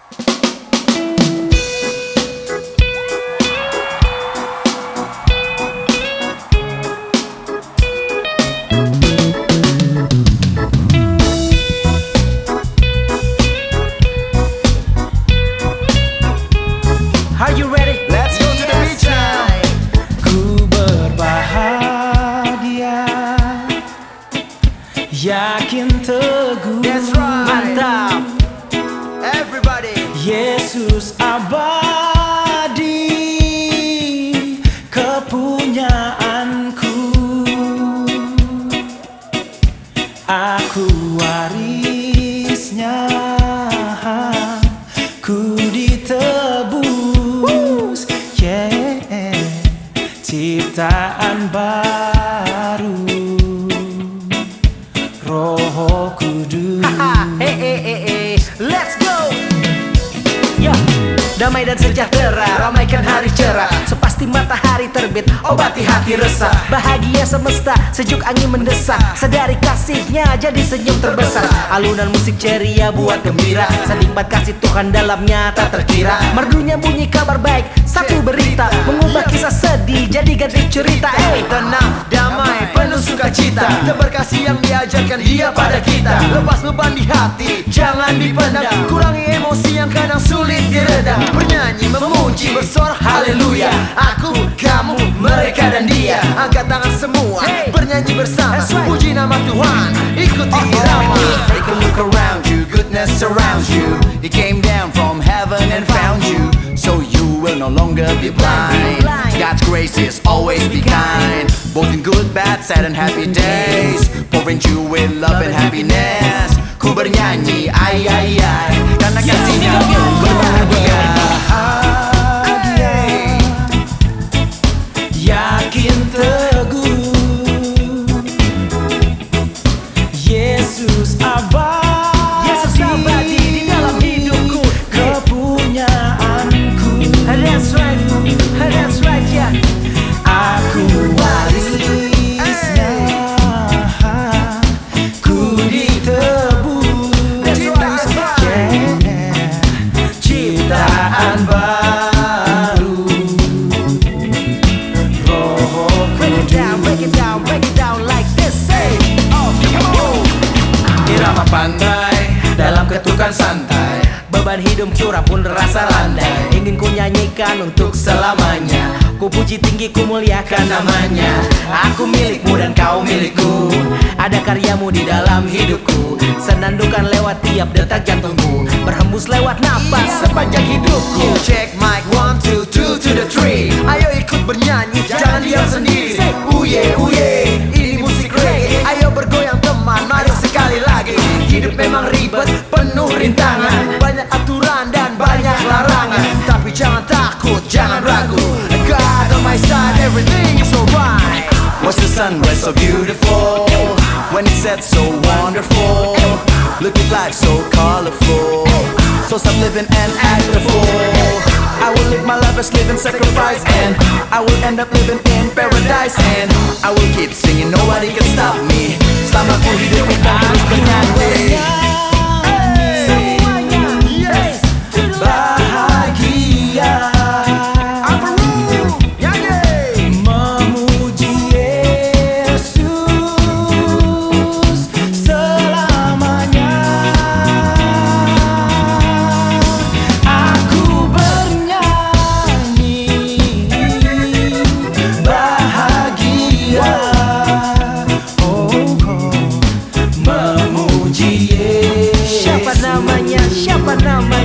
Are you ready? Let's go to the beach now. Ku berbahagia, yakin teguh. That's right. Mantap. Everybody. Yesus abadi, kepunyaanku. Aku warisnya, ku ditebus, yeah. Ciptaan baru, Roh Kudus. Let's go. Ya, damai dan sejahtera, ramaikan hari cerah. Sepasti matahari terbit, obati hati resah. Bahagia semesta, sejuk angin mendesak. Sadari kasihnya, jadi senyum terbesar. Alunan musik ceria buat gembira. Senikmat kasih Tuhan dalamnya tak terkira. Merdunya bunyi kabar baik, satu berita mengubah kisah sedih jadi ganti cerita. Tenang, damai, penuh sukacita. Tebar kasih yang diajarkan Dia pada kita. Lepas beban di hati, jangan dipendam. Kurangi emosi yang kadang sulit diredam. Bernyanyi, memuji, bersorak haleluya. Aku, kamu, mereka dan dia. Angkat tangan semua, bernyanyi bersama. Puji nama Tuhan, ikuti irama. Take a look around you, goodness surrounds you. He came down from heaven and found you, so you will no longer be blind. God's grace is always be kind, both in good, bad, sad and happy days. Pouring you with love and happiness. Ku bernyanyi, ay ay ay, karena kasihnya berbahagia. Yakin teguh, Yesus abadi di dalam hidupku, kepunyaanku. That's right, yeah. Aku warisnya, ku ditebus, yeah. Ciptaan baru, Roh Kudus. Break it down like this, say. Oh, come on. Irama pandai dalam ketukan santai, beban hidup curah pun rasa landai. Ingin ku nyanyikan untuk selamanya, ku puji tinggi, ku muliakan namanya. Aku milikmu dan kau milikku, ada karyamu di dalam hidupku. Senandungkan lewat tiap detak jantungku, berhembus lewat napas sepanjang hidupku. Check mic 1, 2, 2 to the 3. Ayo ikut bernyanyi, jangan diam sendiri. Uye uye, ini musik reggae. Ayo bergoyang teman, mari sekali lagi. Hidup memang ribet, penuh rintangan, banyak aturan dan banyak larangan. Tapi jangan takut, jangan ragu. God on my side, everything is alright. Watch the sunrise so beautiful, when it sets so wonderful. Look at life so colorful, so stop living and act the fool. I will live my life as living sacrifice, and I will end up living in paradise. And I will keep singing, nobody can stop me. Selama ku hidup kita terus bernyanyi. Bahagia, memuji Yesus selamanya. Aku bernyanyi, bahagia, oh, memuji Yesus. Siapa namanya?